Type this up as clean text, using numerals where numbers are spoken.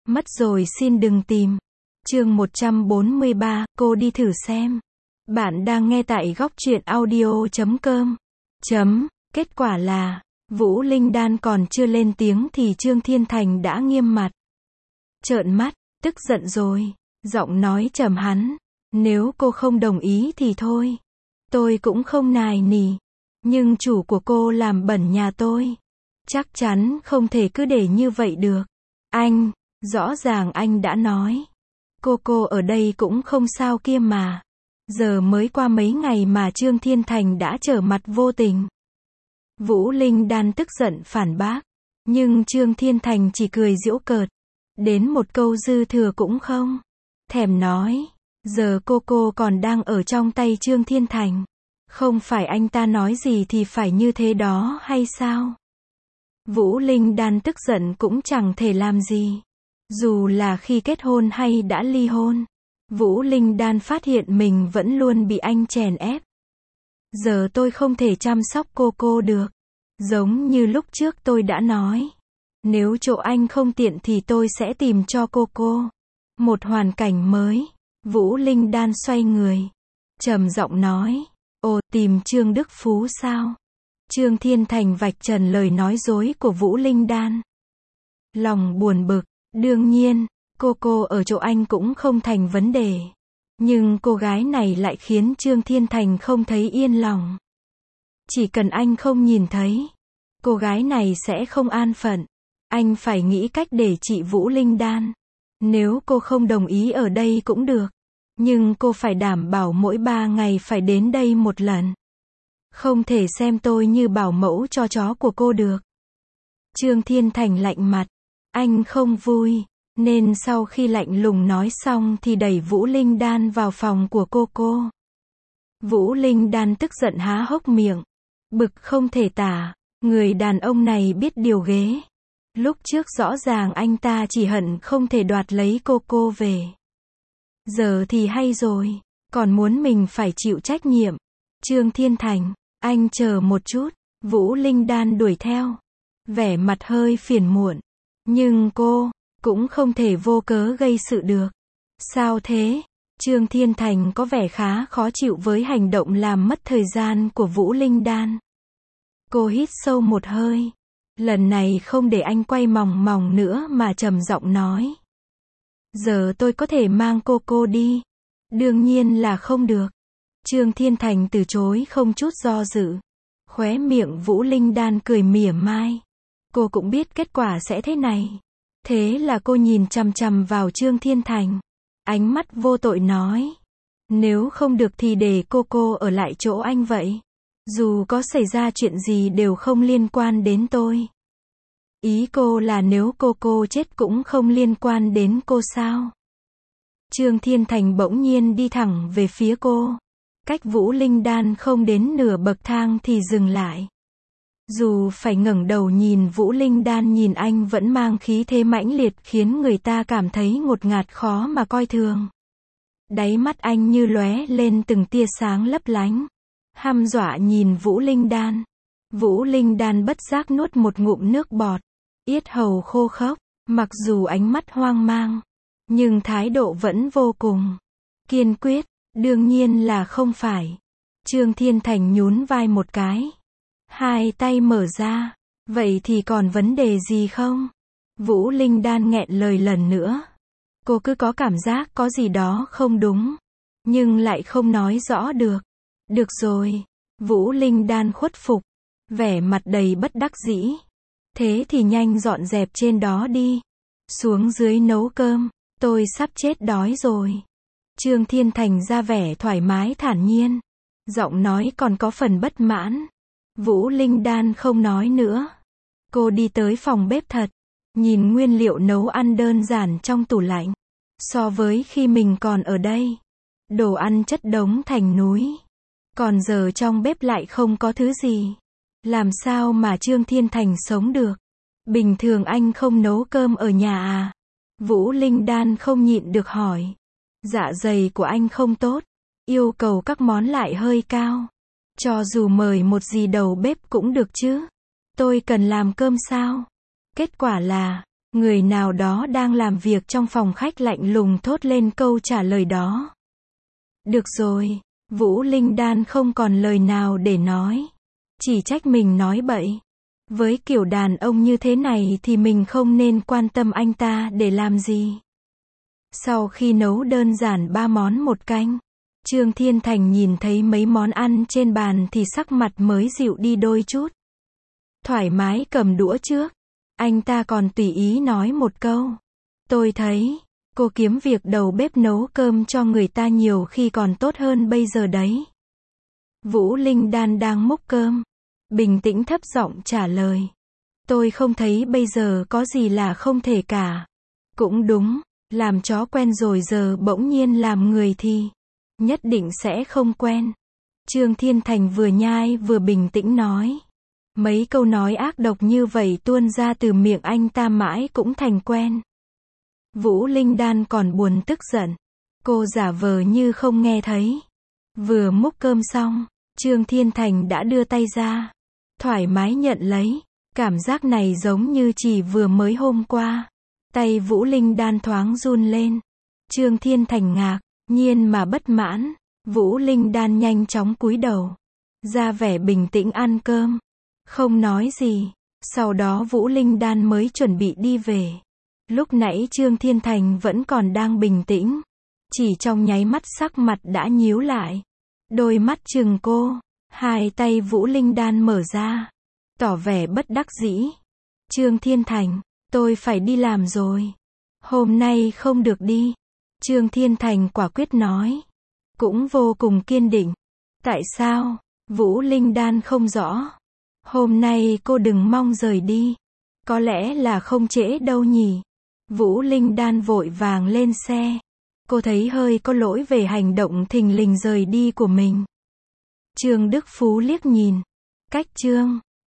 Mất rồi xin đừng tìm. Chương 143, cô đi thử xem. Bạn đang nghe tại góc truyện audio.com. Kết quả là, Vũ Linh Đan còn chưa lên tiếng thì Trương Thiên Thành đã nghiêm mặt. Trợn mắt, tức giận rồi, giọng nói trầm hắn. Nếu cô không đồng ý thì thôi. Tôi cũng không nài nỉ. Nhưng chủ của cô làm bẩn nhà tôi. Chắc chắn không thể cứ để như vậy được. Anh, rõ ràng anh đã nói. Cô ở đây cũng không sao kia mà. Giờ mới qua mấy ngày mà Trương Thiên Thành đã trở mặt vô tình. Vũ Linh Đan tức giận phản bác. Nhưng Trương Thiên Thành chỉ cười giễu cợt. Đến một câu dư thừa cũng không thèm nói. Giờ cô còn đang ở trong tay Trương Thiên Thành. Không phải anh ta nói gì thì phải như thế đó hay sao? Vũ Linh Đan tức giận cũng chẳng thể làm gì. Dù là khi kết hôn hay đã ly hôn, Vũ Linh Đan phát hiện mình vẫn luôn bị anh chèn ép. Giờ tôi không thể chăm sóc cô được. Giống như lúc trước tôi đã nói. Nếu chỗ anh không tiện thì tôi sẽ tìm cho cô một hoàn cảnh mới. Vũ Linh Đan xoay người, trầm giọng nói. Ồ, tìm Trương Đức Phú sao? Trương Thiên Thành vạch trần lời nói dối của Vũ Linh Đan. Lòng buồn bực, đương nhiên, cô ở chỗ anh cũng không thành vấn đề. Nhưng cô gái này lại khiến Trương Thiên Thành không thấy yên lòng. Chỉ cần anh không nhìn thấy, cô gái này sẽ không an phận. Anh phải nghĩ cách để trị Vũ Linh Đan. Nếu cô không đồng ý ở đây cũng được. Nhưng cô phải đảm bảo mỗi 3 ngày phải đến đây một lần. Không thể xem tôi như bảo mẫu cho chó của cô được. Trương Thiên Thành lạnh mặt. Anh không vui. Nên sau khi lạnh lùng nói xong thì đẩy Vũ Linh Đan vào phòng của cô. Vũ Linh Đan tức giận há hốc miệng. Bực không thể tả. Người đàn ông này biết điều ghế. Lúc trước rõ ràng anh ta chỉ hận không thể đoạt lấy cô về. Giờ thì hay rồi. Còn muốn mình phải chịu trách nhiệm. Trương Thiên Thành, anh chờ một chút. Vũ Linh Đan đuổi theo. Vẻ mặt hơi phiền muộn. Nhưng cô cũng không thể vô cớ gây sự được. Sao thế? Trương Thiên Thành có vẻ khá khó chịu với hành động làm mất thời gian của Vũ Linh Đan. Cô hít sâu một hơi. Lần này không để anh quay mòng mòng nữa mà trầm giọng nói. Giờ tôi có thể mang cô đi. Đương nhiên là không được. Trương Thiên Thành từ chối không chút do dự. Khóe miệng Vũ Linh Đan cười mỉa mai. Cô cũng biết kết quả sẽ thế này. Thế là cô nhìn chằm chằm vào Trương Thiên Thành. Ánh mắt vô tội nói. Nếu không được thì để cô ở lại chỗ anh vậy. Dù có xảy ra chuyện gì đều không liên quan đến tôi. Ý cô là nếu cô chết cũng không liên quan đến cô sao? Trương Thiên Thành bỗng nhiên đi thẳng về phía cô. Cách Vũ Linh Đan không đến nửa bậc thang thì dừng lại. Dù phải ngẩng đầu nhìn Vũ Linh Đan nhìn anh vẫn mang khí thế mãnh liệt khiến người ta cảm thấy ngột ngạt khó mà coi thường. Đáy mắt anh như lóe lên từng tia sáng lấp lánh. Hăm dọa nhìn Vũ Linh Đan. Vũ Linh Đan bất giác nuốt một ngụm nước bọt. Yết hầu khô khốc. Mặc dù ánh mắt hoang mang. Nhưng thái độ vẫn vô cùng kiên quyết. Đương nhiên là không phải. Trương Thiên Thành nhún vai một cái. Hai tay mở ra. Vậy thì còn vấn đề gì không? Vũ Linh Đan nghẹn lời lần nữa. Cô cứ có cảm giác có gì đó không đúng. Nhưng lại không nói rõ được. Được rồi. Vũ Linh Đan khuất phục. Vẻ mặt đầy bất đắc dĩ. Thế thì nhanh dọn dẹp trên đó đi. Xuống dưới nấu cơm. Tôi sắp chết đói rồi. Trương Thiên Thành ra vẻ thoải mái thản nhiên. Giọng nói còn có phần bất mãn. Vũ Linh Đan không nói nữa. Cô đi tới phòng bếp thật. Nhìn nguyên liệu nấu ăn đơn giản trong tủ lạnh. So với khi mình còn ở đây. Đồ ăn chất đống thành núi. Còn giờ trong bếp lại không có thứ gì. Làm sao mà Trương Thiên Thành sống được? Bình thường anh không nấu cơm ở nhà à? Vũ Linh Đan không nhịn được hỏi. Dạ dày của anh không tốt. Yêu cầu các món lại hơi cao. Cho dù mời một dì đầu bếp cũng được chứ. Tôi cần làm cơm sao? Kết quả là, Người nào đó đang làm việc trong phòng khách lạnh lùng thốt lên câu trả lời đó. Được rồi, Vũ Linh Đan không còn lời nào để nói. Chỉ trách mình nói bậy. Với kiểu đàn ông như thế này thì mình không nên quan tâm anh ta để làm gì. Sau khi nấu đơn giản 3 món 1 canh, Trương Thiên Thành nhìn thấy mấy món ăn trên bàn thì sắc mặt mới dịu đi đôi chút. Thoải mái cầm đũa trước. Anh ta còn tùy ý nói một câu. Tôi thấy, cô kiếm việc đầu bếp nấu cơm cho người ta nhiều khi còn tốt hơn bây giờ đấy. Vũ Linh Đan đang múc cơm. Bình tĩnh thấp giọng trả lời. Tôi không thấy bây giờ có gì là không thể cả. Cũng đúng, làm chó quen rồi giờ bỗng nhiên làm người thì nhất định sẽ không quen. Trương Thiên Thành vừa nhai vừa bình tĩnh nói. Mấy câu nói ác độc như vậy tuôn ra từ miệng anh ta mãi cũng thành quen. Vũ Linh Đan còn buồn tức giận. Cô giả vờ như không nghe thấy. Vừa múc cơm xong, Trương Thiên Thành đã đưa tay ra. Thoải mái nhận lấy. Cảm giác này giống như chỉ vừa mới hôm qua. Tay Vũ Linh Đan thoáng run lên. Trương Thiên Thành ngạc nhiên mà bất mãn. Vũ Linh Đan nhanh chóng cúi đầu. Ra vẻ bình tĩnh ăn cơm. Không nói gì. Sau đó Vũ Linh Đan mới chuẩn bị đi về. Lúc nãy Trương Thiên Thành vẫn còn đang bình tĩnh. Chỉ trong nháy mắt sắc mặt đã nhíu lại. Đôi mắt trừng cô. Hai tay Vũ Linh Đan mở ra. Tỏ vẻ bất đắc dĩ. Trương Thiên Thành, tôi phải đi làm rồi. Hôm nay không được đi. Trương Thiên Thành quả quyết nói. Cũng vô cùng kiên định. Tại sao? Vũ Linh Đan không rõ. Hôm nay cô đừng mong rời đi. Có lẽ là không trễ đâu nhỉ. Vũ Linh Đan vội vàng lên xe. Cô thấy hơi có lỗi về hành động thình lình rời đi của mình. Trương Đức Phú liếc nhìn. Cách Trương